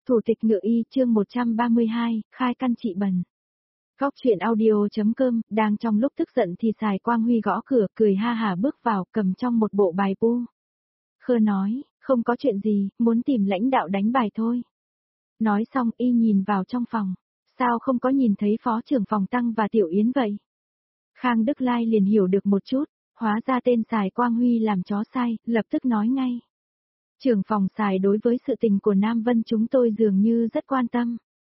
Thủ tịch Ngự Y chương 132, khai căn trị bần. Góc chuyện audio.com, đang trong lúc tức giận thì Sài Quang Huy gõ cửa, cười ha hả bước vào, cầm trong một bộ bài pu. Khơ nói, không có chuyện gì, muốn tìm lãnh đạo đánh bài thôi. Nói xong y nhìn vào trong phòng, sao không có nhìn thấy phó trưởng phòng Tăng và Tiểu Yến vậy? Khang Đức Lai liền hiểu được một chút, hóa ra tên Sài Quang Huy làm chó sai, lập tức nói ngay. Trưởng phòng Sài đối với sự tình của Nam Vân chúng tôi dường như rất quan tâm.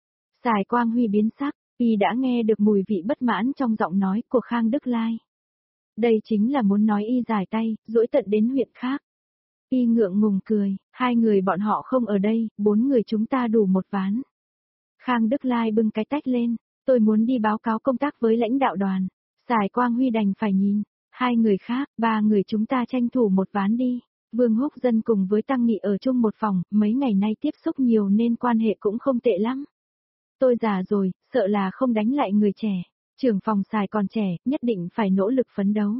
Sài Quang Huy biến sắc, y đã nghe được mùi vị bất mãn trong giọng nói của Khang Đức Lai. Đây chính là muốn nói y giải tay, dỗi tận đến huyện khác. Y ngượng ngùng cười, hai người bọn họ không ở đây, 4 người chúng ta đủ một ván. Khang Đức Lai bưng cái tách lên, tôi muốn đi báo cáo công tác với lãnh đạo đoàn. Sài Quang Huy đành phải nhìn, 2 người khác, 3 người chúng ta tranh thủ một ván đi. Vương Húc Dân cùng với Tăng Nghị ở chung một phòng, mấy ngày nay tiếp xúc nhiều nên quan hệ cũng không tệ lắm. Tôi già rồi, sợ là không đánh lại người trẻ. Trưởng phòng Sài còn trẻ, nhất định phải nỗ lực phấn đấu.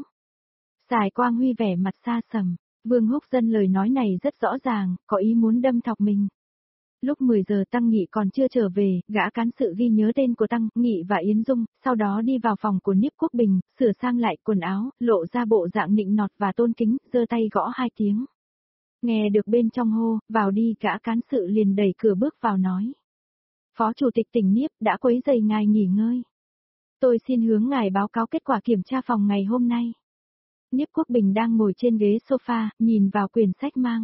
Sài Quang Huy vẻ mặt xa sầm, Vương Húc Dân lời nói này rất rõ ràng, có ý muốn đâm thọc mình. Lúc 10 giờ Tăng Nghị còn chưa trở về, gã cán sự ghi nhớ tên của Tăng Nghị và Yến Dung, sau đó đi vào phòng của Niếp Quốc Bình, sửa sang lại quần áo, lộ ra bộ dạng nịnh nọt và tôn kính, giơ tay gõ 2 tiếng. Nghe được bên trong hô, vào đi, gã cán sự liền đẩy cửa bước vào nói. Phó Chủ tịch tỉnh Niếp đã quấy rầy ngài nghỉ ngơi. Tôi xin hướng ngài báo cáo kết quả kiểm tra phòng ngày hôm nay. Niếp Quốc Bình đang ngồi trên ghế sofa, nhìn vào quyển sách mang.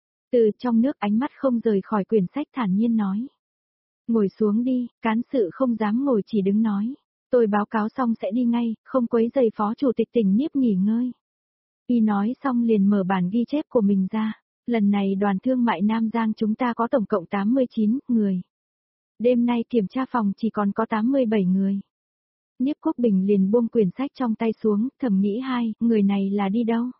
Từ trong nước ánh mắt không rời khỏi quyển sách thản nhiên nói. Ngồi xuống đi, cán sự không dám ngồi chỉ đứng nói. Tôi báo cáo xong sẽ đi ngay, không quấy rầy Phó Chủ tịch tỉnh Niếp nghỉ ngơi. Y nói xong liền mở bản ghi chép của mình ra. Lần này đoàn thương mại Nam Giang chúng ta có tổng cộng 89 người. Đêm nay kiểm tra phòng chỉ còn có 87 người. Niếp Quốc Bình liền buông quyển sách trong tay xuống, thầm nghĩ người này là đi đâu?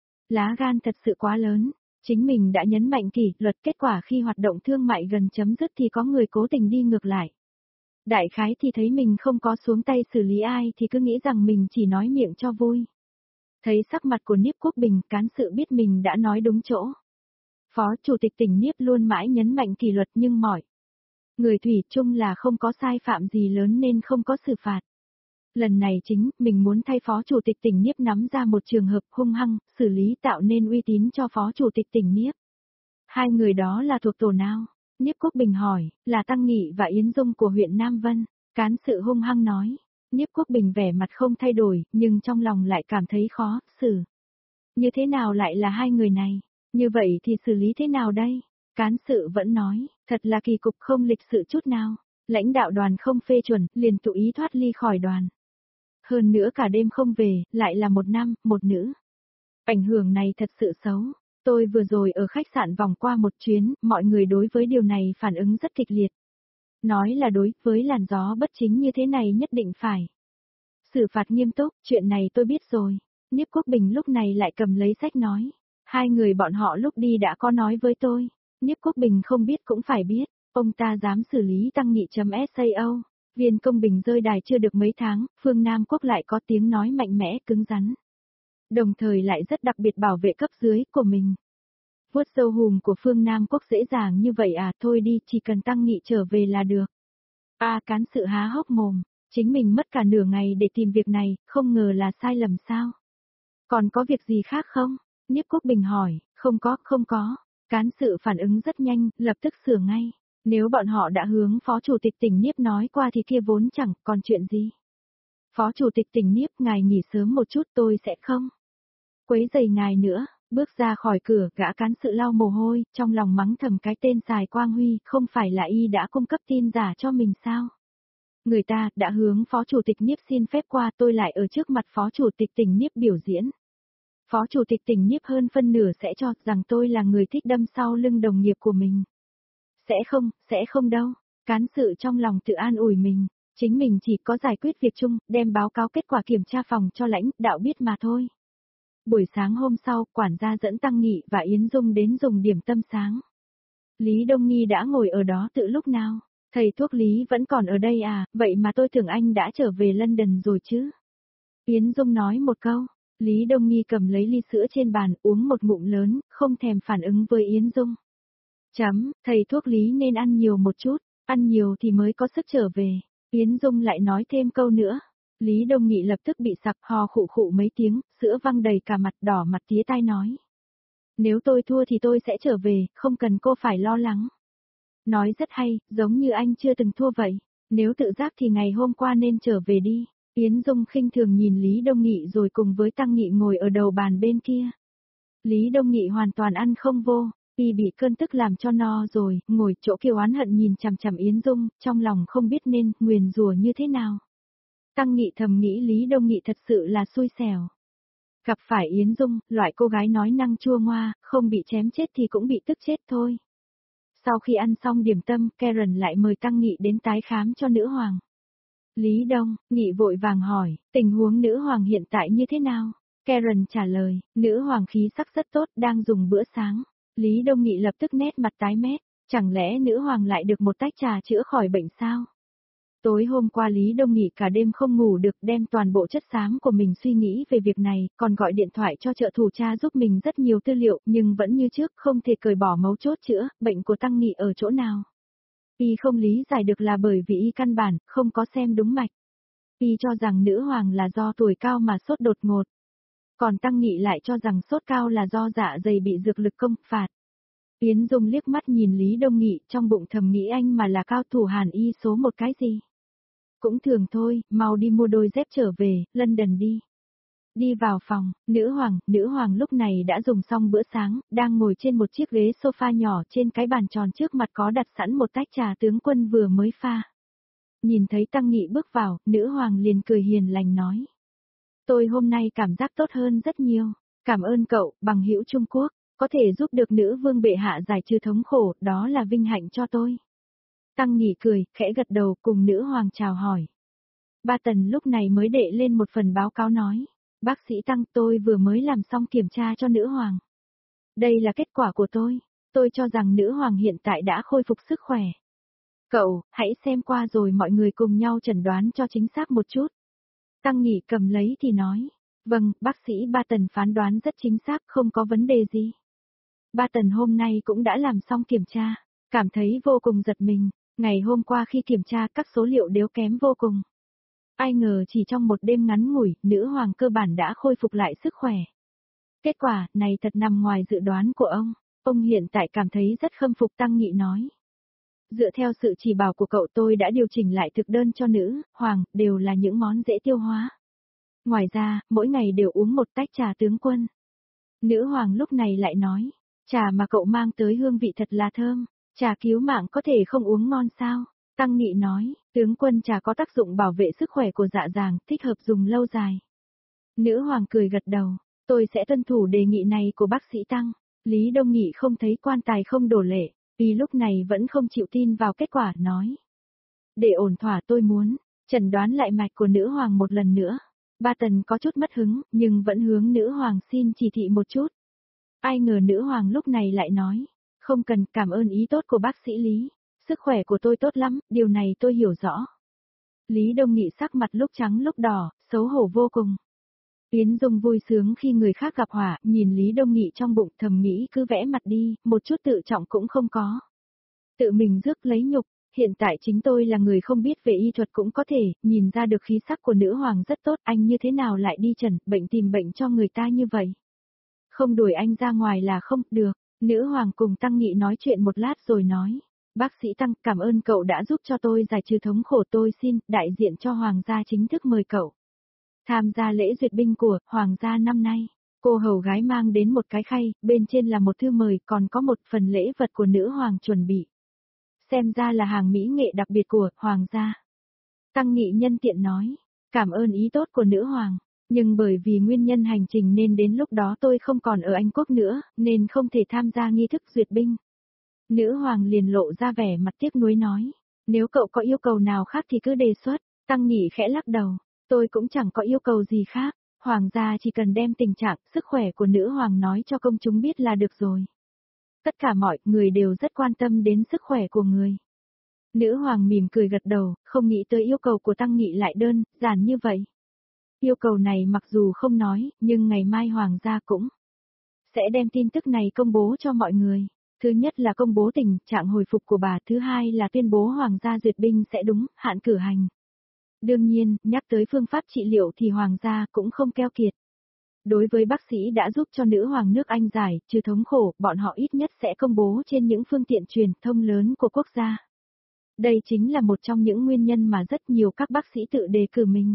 Lá gan thật sự quá lớn. Chính mình đã nhấn mạnh kỷ luật, kết quả khi hoạt động thương mại gần chấm dứt thì có người cố tình đi ngược lại. Đại khái thì thấy mình không có xuống tay xử lý ai thì cứ nghĩ rằng mình chỉ nói miệng cho vui. Thấy sắc mặt của Niếp Quốc Bình, cán sự biết mình đã nói đúng chỗ. Phó Chủ tịch tỉnh Niếp luôn mãi nhấn mạnh kỷ luật nhưng mọi người thủy chung là không có sai phạm gì lớn nên không có xử phạt. Lần này mình muốn thay Phó Chủ tịch tỉnh Niếp nắm ra một trường hợp hung hăng, xử lý tạo nên uy tín cho Phó Chủ tịch tỉnh Niếp. 2 người đó là thuộc tổ nào? Niếp Quốc Bình hỏi, là Tăng Nghị và Yến Dung của huyện Nam Vân. Cán sự hung hăng nói. Niếp Quốc Bình vẻ mặt không thay đổi, nhưng trong lòng lại cảm thấy khó xử. Như thế nào lại là 2 người này? Như vậy thì xử lý thế nào đây? Cán sự vẫn nói, thật là kỳ cục không lịch sự chút nào. Lãnh đạo đoàn không phê chuẩn, liền tự ý thoát ly khỏi đoàn. Hơn nữa cả đêm không về, lại là một nam, một nữ. Ảnh hưởng này thật sự xấu. Tôi vừa rồi ở khách sạn vòng qua một chuyến, mọi người đối với điều này phản ứng rất kịch liệt. Nói là đối với làn gió bất chính như thế này nhất định phải xử phạt nghiêm túc, chuyện này tôi biết rồi. Niếp Quốc Bình lúc này lại cầm lấy sách nói. 2 người bọn họ lúc đi đã có nói với tôi. Niếp Quốc Bình không biết cũng phải biết, ông ta dám xử lý Tăng Nghị.sao. Viên Công Bình rơi đài chưa được mấy tháng, Phương Nam Quốc lại có tiếng nói mạnh mẽ cứng rắn. Đồng thời lại rất đặc biệt bảo vệ cấp dưới của mình. Vuốt râu hùm của Phương Nam Quốc dễ dàng như vậy à, thôi đi, chỉ cần Tăng Nghị trở về là được. Cán sự há hốc mồm, chính mình mất cả nửa ngày để tìm việc này, không ngờ là sai lầm sao? Còn có việc gì khác không? Niếp Quốc Bình hỏi, không có. Cán sự phản ứng rất nhanh, lập tức sửa ngay. Nếu bọn họ đã hướng Phó Chủ tịch tỉnh Niếp nói qua thì kia vốn chẳng còn chuyện gì. Phó Chủ tịch tỉnh Niếp, ngài nghỉ sớm một chút, tôi sẽ không quấy rầy ngài nữa. Bước ra khỏi cửa, gã cán sự lau mồ hôi, trong lòng mắng thầm cái tên Sài Quang Huy, không phải là y đã cung cấp tin giả cho mình sao? Người ta đã hướng Phó Chủ tịch Niếp xin phép qua, tôi lại ở trước mặt Phó Chủ tịch tỉnh Niếp biểu diễn. Phó Chủ tịch tỉnh Niếp hơn phân nửa sẽ cho rằng tôi là người thích đâm sau lưng đồng nghiệp của mình. Sẽ không đâu. Cán sự trong lòng tự an ủi mình, chính mình chỉ có giải quyết việc chung, đem báo cáo kết quả kiểm tra phòng cho lãnh đạo biết mà thôi. Buổi sáng hôm sau, quản gia dẫn Tăng Nghị và Yến Dung đến dùng điểm tâm sáng. Lý Đông Nghi đã ngồi ở đó từ lúc nào? Thầy thuốc Lý vẫn còn ở đây à, vậy mà tôi tưởng anh đã trở về London rồi chứ? Yến Dung nói một câu, Lý Đông Nghi cầm lấy ly sữa trên bàn uống một ngụm lớn, không thèm phản ứng với Yến Dung. Thầy thuốc Lý nên ăn nhiều một chút, ăn nhiều thì mới có sức trở về. Yến Dung lại nói thêm câu nữa. Lý Đông Nghị lập tức bị sặc ho khụ khụ mấy tiếng, sữa văng đầy cả mặt, đỏ mặt tía tai nói. Nếu tôi thua thì tôi sẽ trở về, không cần cô phải lo lắng. Nói rất hay, giống như anh chưa từng thua vậy. Nếu tự giác thì ngày hôm qua nên trở về đi. Yến Dung khinh thường nhìn Lý Đông Nghị rồi cùng với Tăng Nghị ngồi ở đầu bàn bên kia. Lý Đông Nghị hoàn toàn ăn không vô, y bị cơn tức làm cho no rồi, ngồi chỗ kia oán hận nhìn chằm chằm Yến Dung, trong lòng không biết nên nguyền rủa như thế nào. Tăng Nghị thầm nghĩ Lý Đông Nghị thật sự là xui xẻo. Gặp phải Yến Dung, loại cô gái nói năng chua ngoa, không bị chém chết thì cũng bị tức chết thôi. Sau khi ăn xong điểm tâm, Karen lại mời Tăng Nghị đến tái khám cho nữ hoàng. Lý Đông Nghị vội vàng hỏi, tình huống nữ hoàng hiện tại như thế nào? Karen trả lời, nữ hoàng khí sắc rất tốt, đang dùng bữa sáng. Lý Đông Nghị lập tức nét mặt tái mét, chẳng lẽ nữ hoàng lại được một tách trà chữa khỏi bệnh sao? Tối hôm qua Lý Đông Nghị cả đêm không ngủ được, đem toàn bộ chất xám của mình suy nghĩ về việc này, còn gọi điện thoại cho trợ thủ cha giúp mình rất nhiều tư liệu, nhưng vẫn như trước không thể cởi bỏ mấu chốt chữa, bệnh của Tăng Nghị ở chỗ nào. Y không lý giải được là bởi vì y căn bản, không có xem đúng mạch. Y cho rằng nữ hoàng là do tuổi cao mà sốt đột ngột. Còn Tăng Nghị lại cho rằng sốt cao là do dạ dày bị dược lực công phạt. Yến Dung liếc mắt nhìn Lý Đông Nghị, trong bụng thầm nghĩ anh mà là cao thủ Hàn Y số một cái gì. Cũng thường thôi, mau đi mua đôi dép trở về, London đi. Đi vào phòng, nữ hoàng lúc này đã dùng xong bữa sáng, đang ngồi trên một chiếc ghế sofa nhỏ, trên cái bàn tròn trước mặt có đặt sẵn một tách trà tướng quân vừa mới pha. Nhìn thấy Tăng Nghị bước vào, nữ hoàng liền cười hiền lành nói. Tôi hôm nay cảm giác tốt hơn rất nhiều, cảm ơn cậu, bằng hữu Trung Quốc, có thể giúp được nữ vương bệ hạ giải trừ thống khổ, đó là vinh hạnh cho tôi. Tăng Nghị cười, khẽ gật đầu cùng nữ hoàng chào hỏi. Ba Tần lúc này mới đệ lên một phần báo cáo nói. Bác sĩ Tăng, tôi vừa mới làm xong kiểm tra cho nữ hoàng. Đây là kết quả của tôi cho rằng nữ hoàng hiện tại đã khôi phục sức khỏe. Cậu, hãy xem qua rồi mọi người cùng nhau chẩn đoán cho chính xác một chút. Tăng Nghị cầm lấy thì nói. Vâng, bác sĩ Ba Tần phán đoán rất chính xác, không có vấn đề gì. Ba Tần hôm nay cũng đã làm xong kiểm tra, cảm thấy vô cùng giật mình. Ngày hôm qua khi kiểm tra các số liệu đều kém vô cùng. Ai ngờ chỉ trong một đêm ngắn ngủi, nữ hoàng cơ bản đã khôi phục lại sức khỏe. Kết quả này thật nằm ngoài dự đoán của ông hiện tại cảm thấy rất khâm phục. Tăng Nghị nói. Dựa theo sự chỉ bảo của cậu tôi đã điều chỉnh lại thực đơn cho nữ hoàng, đều là những món dễ tiêu hóa. Ngoài ra, mỗi ngày đều uống một tách trà tướng quân. Nữ hoàng lúc này lại nói, trà mà cậu mang tới hương vị thật là thơm, trà cứu mạng có thể không uống ngon sao? Tăng Nghị nói, tướng quân trà có tác dụng bảo vệ sức khỏe của dạ dàng, thích hợp dùng lâu dài. Nữ hoàng cười gật đầu, tôi sẽ tuân thủ đề nghị này của bác sĩ Tăng. Lý Đông Nghị không thấy quan tài không đổ lệ, vì lúc này vẫn không chịu tin vào kết quả, nói. Để ổn thỏa tôi muốn chẩn đoán lại mạch của nữ hoàng một lần nữa. Ba Tần có chút mất hứng, nhưng vẫn hướng nữ hoàng xin chỉ thị một chút. Ai ngờ nữ hoàng lúc này lại nói, không cần, cảm ơn ý tốt của bác sĩ Lý. Sức khỏe của tôi tốt lắm, điều này tôi hiểu rõ. Lý Đông Nghị sắc mặt lúc trắng lúc đỏ, xấu hổ vô cùng. Yến Dung vui sướng khi người khác gặp họa, nhìn Lý Đông Nghị trong bụng thầm nghĩ cứ vẽ mặt đi, một chút tự trọng cũng không có. Tự mình rước lấy nhục, hiện tại chính tôi là người không biết về y thuật cũng có thể, nhìn ra được khí sắc của nữ hoàng rất tốt, anh như thế nào lại đi chẩn bệnh tìm bệnh cho người ta như vậy. Không đuổi anh ra ngoài là không được, nữ hoàng cùng Tăng Nghị nói chuyện một lát rồi nói. Bác sĩ Tăng, cảm ơn cậu đã giúp cho tôi giải trừ thống khổ, tôi xin, đại diện cho hoàng gia chính thức mời cậu tham gia lễ duyệt binh của hoàng gia năm nay. Cô hầu gái mang đến một cái khay, bên trên là một thư mời, còn có một phần lễ vật của nữ hoàng chuẩn bị. Xem ra là hàng mỹ nghệ đặc biệt của hoàng gia. Tăng Nghị nhân tiện nói, cảm ơn ý tốt của nữ hoàng, nhưng bởi vì nguyên nhân hành trình nên đến lúc đó tôi không còn ở Anh Quốc nữa, nên không thể tham gia nghi thức duyệt binh. Nữ hoàng liền lộ ra vẻ mặt tiếc nuối nói, nếu cậu có yêu cầu nào khác thì cứ đề xuất. Tăng Nghị khẽ lắc đầu, tôi cũng chẳng có yêu cầu gì khác, hoàng gia chỉ cần đem tình trạng, sức khỏe của nữ hoàng nói cho công chúng biết là được rồi. Tất cả mọi người đều rất quan tâm đến sức khỏe của người. Nữ hoàng mỉm cười gật đầu, không nghĩ tới yêu cầu của Tăng Nghị lại đơn giản như vậy. Yêu cầu này mặc dù không nói, nhưng ngày mai hoàng gia cũng sẽ đem tin tức này công bố cho mọi người. Thứ nhất là công bố tình trạng hồi phục của bà, thứ hai là tuyên bố hoàng gia duyệt binh sẽ đúng hạn cử hành. Đương nhiên, nhắc tới phương pháp trị liệu thì hoàng gia cũng không keo kiệt. Đối với bác sĩ đã giúp cho nữ hoàng nước Anh giải trừ thống khổ, bọn họ ít nhất sẽ công bố trên những phương tiện truyền thông lớn của quốc gia. Đây chính là một trong những nguyên nhân mà rất nhiều các bác sĩ tự đề cử mình.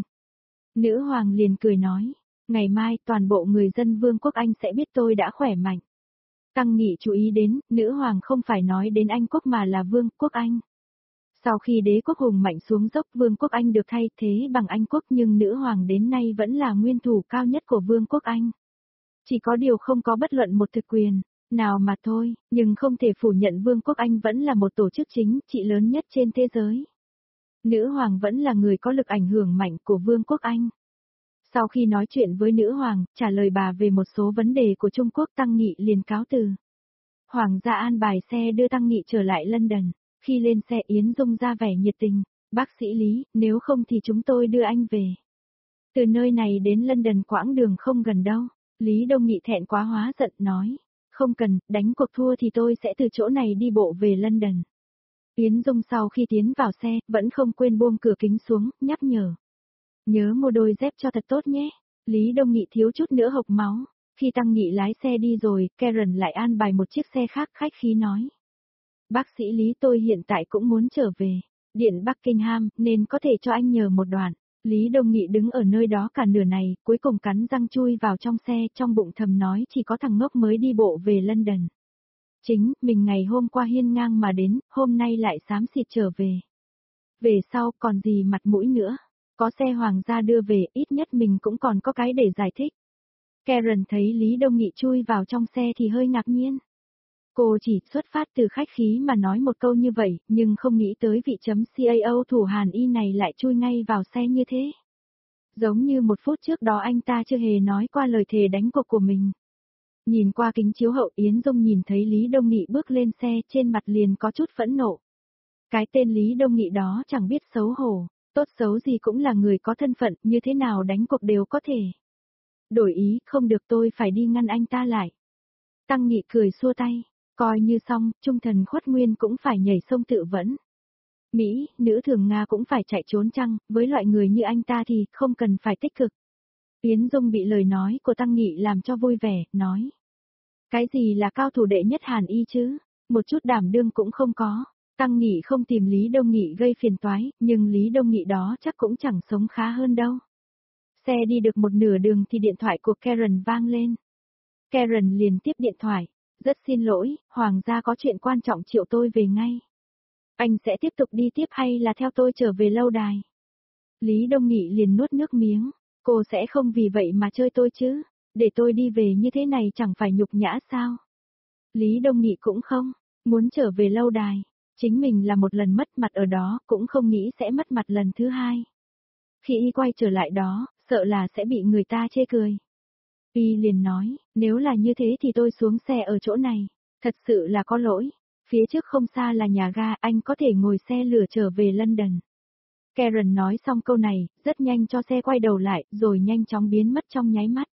Nữ hoàng liền cười nói, ngày mai toàn bộ người dân Vương quốc Anh sẽ biết tôi đã khỏe mạnh. Tăng Nghị chú ý đến, nữ hoàng không phải nói đến Anh quốc mà là Vương quốc Anh. Sau khi đế quốc hùng mạnh xuống dốc, Vương quốc Anh được thay thế bằng Anh quốc, nhưng nữ hoàng đến nay vẫn là nguyên thủ cao nhất của Vương quốc Anh. Chỉ có điều không có bất luận một thực quyền nào mà thôi, nhưng không thể phủ nhận Vương quốc Anh vẫn là một tổ chức chính trị lớn nhất trên thế giới. Nữ hoàng vẫn là người có lực ảnh hưởng mạnh của Vương quốc Anh. Sau khi nói chuyện với nữ hoàng, trả lời bà về một số vấn đề của Trung Quốc, Tăng Nghị liền cáo từ. Hoàng gia an bài xe đưa Tăng Nghị trở lại London. Khi lên xe, Yến Dung ra vẻ nhiệt tình, bác sĩ Lý, nếu không thì chúng tôi đưa anh về. Từ nơi này đến London quãng đường không gần đâu. Lý Đông Nghị thẹn quá hóa giận nói, không cần, đánh cuộc thua thì tôi sẽ từ chỗ này đi bộ về London. Yến Dung sau khi tiến vào xe, vẫn không quên buông cửa kính xuống, nhắc nhở. Nhớ mua đôi dép cho thật tốt nhé. Lý Đông Nghị thiếu chút nữa hộc máu. Khi Tăng Nghị lái xe đi rồi, Karen lại an bài một chiếc xe khác, khách khí nói. Bác sĩ Lý, tôi hiện tại cũng muốn trở về Điện Buckingham, nên có thể cho anh nhờ một đoạn. Lý Đông Nghị đứng ở nơi đó cả nửa này, cuối cùng cắn răng chui vào trong xe, trong bụng thầm nói chỉ có thằng ngốc mới đi bộ về London. Chính, mình ngày hôm qua hiên ngang mà đến, hôm nay lại xám xịt trở về. Về sau còn gì mặt mũi nữa. Có xe hoàng gia đưa về, ít nhất mình cũng còn có cái để giải thích. Karen thấy Lý Đông Nghị chui vào trong xe thì hơi ngạc nhiên. Cô chỉ xuất phát từ khách khí mà nói một câu như vậy, nhưng không nghĩ tới vị chấm CAO thủ Hàn Y này lại chui ngay vào xe như thế. Giống như một phút trước đó anh ta chưa hề nói qua lời thề đánh cuộc của mình. Nhìn qua kính chiếu hậu, Yến Dung nhìn thấy Lý Đông Nghị bước lên xe, trên mặt liền có chút phẫn nộ. Cái tên Lý Đông Nghị đó chẳng biết xấu hổ, tốt xấu gì cũng là người có thân phận, như thế nào đánh cuộc đều có thể. Đổi ý, không được, tôi phải đi ngăn anh ta lại. Tăng Nghị cười xua tay. Coi như xong, trung thần Khuất Nguyên cũng phải nhảy sông tự vẫn. Mỹ, nữ thường Nga cũng phải chạy trốn chăng, với loại người như anh ta thì không cần phải tích cực. Yến Dung bị lời nói của Tăng Nghị làm cho vui vẻ, nói. Cái gì là cao thủ đệ nhất Hàn Y chứ, một chút đảm đương cũng không có. Tăng Nghị không tìm Lý Đông Nghị gây phiền toái, nhưng Lý Đông Nghị đó chắc cũng chẳng sống khá hơn đâu. Xe đi được một nửa đường thì điện thoại của Karen vang lên. Karen liền tiếp điện thoại. Rất xin lỗi, hoàng gia có chuyện quan trọng triệu tôi về ngay. Anh sẽ tiếp tục đi tiếp hay là theo tôi trở về lâu đài? Lý Đông Nghị liền nuốt nước miếng. Cô sẽ không vì vậy mà chơi tôi chứ? Để tôi đi về như thế này chẳng phải nhục nhã sao? Lý Đông Nghị cũng không muốn trở về lâu đài. Chính mình là một lần mất mặt ở đó, cũng không nghĩ sẽ mất mặt lần thứ hai. Khi y quay trở lại đó, sợ là sẽ bị người ta chê cười. Y liền nói, nếu là như thế thì tôi xuống xe ở chỗ này. Thật sự là có lỗi. Phía trước không xa là nhà ga, anh có thể ngồi xe lửa trở về London. Karen nói xong câu này, rất nhanh cho xe quay đầu lại, rồi nhanh chóng biến mất trong nháy mắt.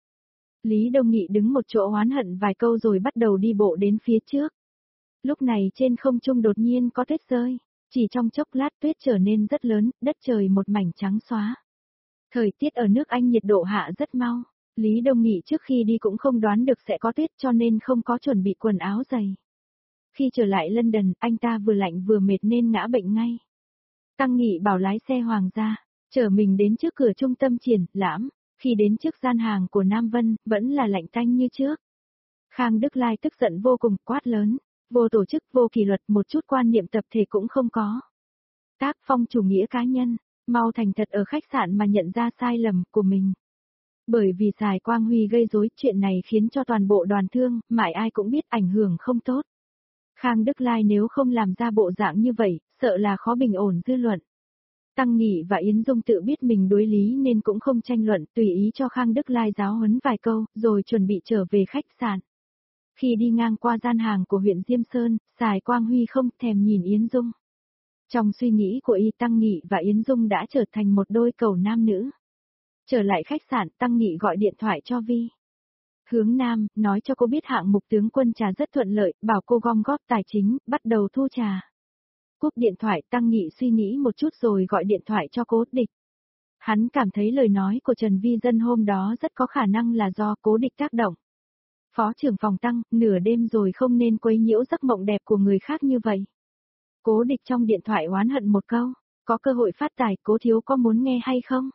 Lý Đông Nghị đứng một chỗ oán hận vài câu rồi bắt đầu đi bộ đến phía trước. Lúc này trên không trung đột nhiên có tuyết rơi. Chỉ trong chốc lát tuyết trở nên rất lớn, đất trời một mảnh trắng xóa. Thời tiết ở nước Anh nhiệt độ hạ rất mau. Lý Đông Nghị trước khi đi cũng không đoán được sẽ có tuyết cho nên không có chuẩn bị quần áo dày. Khi trở lại London, anh ta vừa lạnh vừa mệt nên ngã bệnh ngay. Tăng Nghị bảo lái xe hoàng gia, chở mình đến trước cửa trung tâm triển lãm, khi đến trước gian hàng của Nam Vân, vẫn là lạnh tanh như trước. Khang Đức Lai tức giận vô cùng, quát lớn, vô tổ chức, vô kỷ luật, một chút quan niệm tập thể cũng không có. Tác phong chủ nghĩa cá nhân, mau thành thật ở khách sạn mà nhận ra sai lầm của mình. Bởi vì Sài Quang Huy gây rối, chuyện này khiến cho toàn bộ đoàn thương, mãi ai cũng biết ảnh hưởng không tốt. Khang Đức Lai nếu không làm ra bộ dạng như vậy, sợ là khó bình ổn dư luận. Tăng Nghị và Yến Dung tự biết mình đối lý nên cũng không tranh luận, tùy ý cho Khang Đức Lai giáo huấn vài câu, rồi chuẩn bị trở về khách sạn. Khi đi ngang qua gian hàng của huyện Diêm Sơn, Sài Quang Huy không thèm nhìn Yến Dung. Trong suy nghĩ của y, Tăng Nghị và Yến Dung đã trở thành một đôi cầu nam nữ. Trở lại khách sạn, Tăng Nghị gọi điện thoại cho Vi. Hướng Nam, nói cho cô biết hạng mục tướng quân trà rất thuận lợi, bảo cô gom góp tài chính, bắt đầu thu trà. Cúp điện thoại, Tăng Nghị suy nghĩ một chút rồi gọi điện thoại cho Cố Địch. Hắn cảm thấy lời nói của Trần Vi Dân hôm đó rất có khả năng là do Cố Địch tác động. Phó trưởng phòng Tăng, nửa đêm rồi không nên quấy nhiễu giấc mộng đẹp của người khác như vậy. Cố Địch trong điện thoại oán hận một câu, có cơ hội phát tài, Cố thiếu có muốn nghe hay không?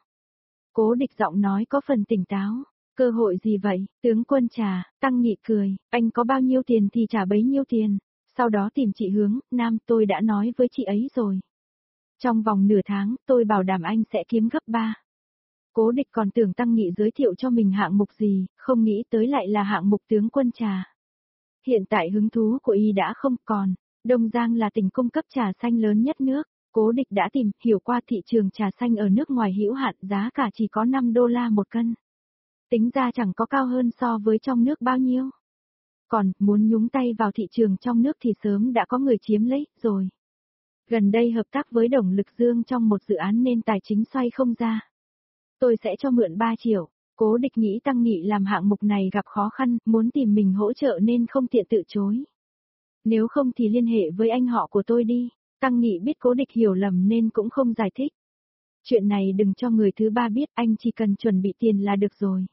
Cố Địch giọng nói có phần tỉnh táo. Cơ hội gì vậy, tướng quân trà, Tăng Nghị cười, anh có bao nhiêu tiền thì trả bấy nhiêu tiền. Sau đó tìm chị Hướng Nam, tôi đã nói với chị ấy rồi. Trong vòng nửa tháng, tôi bảo đảm anh sẽ kiếm gấp 3. Cố Địch còn tưởng Tăng Nghị giới thiệu cho mình hạng mục gì, không nghĩ tới lại là hạng mục tướng quân trà. Hiện tại hứng thú của y đã không còn, Đông Giang là tỉnh cung cấp trà xanh lớn nhất nước. Cố Địch đã tìm hiểu qua thị trường trà xanh ở nước ngoài hữu hạn, giá cả chỉ có $5 một cân. Tính ra chẳng có cao hơn so với trong nước bao nhiêu. Còn, muốn nhúng tay vào thị trường trong nước thì sớm đã có người chiếm lấy, rồi. Gần đây hợp tác với Đồng Lực Dương trong một dự án nên tài chính xoay không ra. Tôi sẽ cho mượn 3 triệu. Cố Địch nghĩ Tăng Nghị làm hạng mục này gặp khó khăn, muốn tìm mình hỗ trợ nên không tiện từ chối. Nếu không thì liên hệ với anh họ của tôi đi. Tăng Nghị biết Cố Địch hiểu lầm nên cũng không giải thích. Chuyện này đừng cho người thứ ba biết, anh chỉ cần chuẩn bị tiền là được rồi.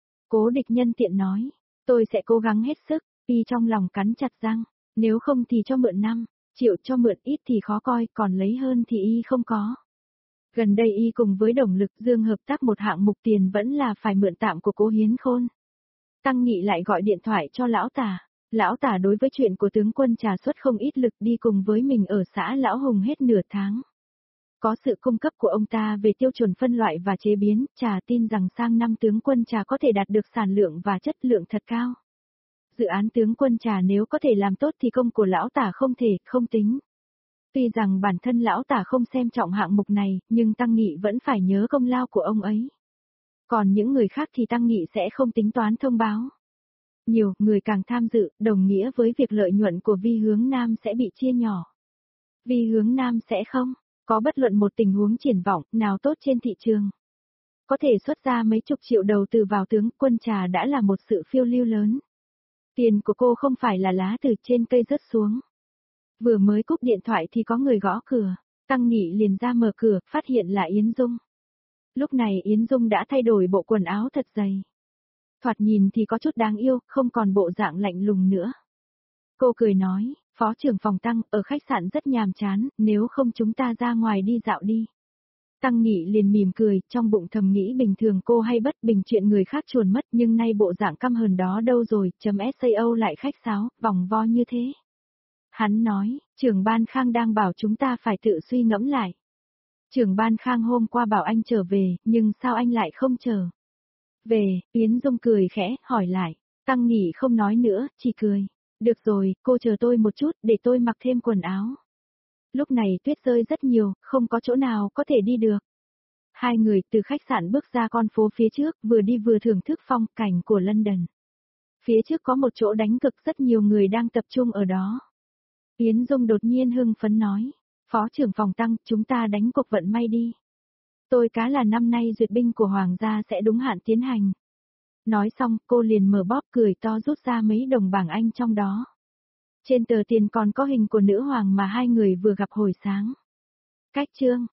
Cố Địch nhân tiện nói, tôi sẽ cố gắng hết sức, y trong lòng cắn chặt răng, nếu không thì cho mượn 5 triệu, cho mượn ít thì khó coi, còn lấy hơn thì y không có. Gần đây y cùng với Đồng Lực Dương hợp tác một hạng mục, tiền vẫn là phải mượn tạm của Cố Hiến Khôn. Tăng Nghị lại gọi điện thoại cho lão Tả. Lão Tả đối với chuyện của tướng quân trà xuất không ít lực, đi cùng với mình ở xã Lão Hùng hết nửa tháng. Có sự cung cấp của ông ta về tiêu chuẩn phân loại và chế biến, trà tin rằng sang năm tướng quân trà có thể đạt được sản lượng và chất lượng thật cao. Dự án tướng quân trà nếu có thể làm tốt thì công của lão Tả không thể không tính. Tuy rằng bản thân lão Tả không xem trọng hạng mục này, nhưng Tăng Nghị vẫn phải nhớ công lao của ông ấy. Còn những người khác thì Tăng Nghị sẽ không tính toán thông báo. Nhiều người càng tham dự, đồng nghĩa với việc lợi nhuận của Vi Hướng Nam sẽ bị chia nhỏ. Vi Hướng Nam sẽ không có bất luận một tình huống triển vọng nào tốt trên thị trường. Có thể xuất ra mấy chục triệu đầu tư vào tướng quân trà đã là một sự phiêu lưu lớn. Tiền của cô không phải là lá từ trên cây rớt xuống. Vừa mới cúp điện thoại thì có người gõ cửa. Tăng Nghị liền ra mở cửa, phát hiện là Yến Dung. Lúc này Yến Dung đã thay đổi bộ quần áo thật dày. Thoạt nhìn thì có chút đáng yêu, không còn bộ dạng lạnh lùng nữa. Cô cười nói, Phó trưởng phòng Tăng, ở khách sạn rất nhàm chán, nếu không chúng ta ra ngoài đi dạo đi. Tăng Nghị liền mỉm cười, trong bụng thầm nghĩ bình thường cô hay bất bình chuyện người khác chuồn mất, nhưng nay bộ dạng căm hờn đó đâu rồi, .sao lại khách sáo, vòng vo như thế. Hắn nói, trưởng ban Khang đang bảo chúng ta phải tự suy ngẫm lại. Trưởng ban Khang hôm qua bảo anh trở về, nhưng sao anh lại không trở về? Yến Dung cười khẽ, hỏi lại. Tăng Nghị không nói nữa, chỉ cười. Được rồi, cô chờ tôi một chút, để tôi mặc thêm quần áo. Lúc này tuyết rơi rất nhiều, không có chỗ nào có thể đi được. Hai người từ khách sạn bước ra con phố phía trước, vừa đi vừa thưởng thức phong cảnh của London. Phía trước có một chỗ đánh cực, rất nhiều người đang tập trung ở đó. Yến Dung đột nhiên hưng phấn nói, Phó trưởng phòng Tăng, chúng ta đánh cuộc vận may đi. Tôi cá là năm nay duyệt binh của Hoàng gia sẽ đúng hạn tiến hành. Nói xong, cô liền mở bóp cười to rút ra mấy đồng bảng Anh trong đó. Trên tờ tiền còn có hình của nữ hoàng mà hai người vừa gặp hồi sáng. Cách chương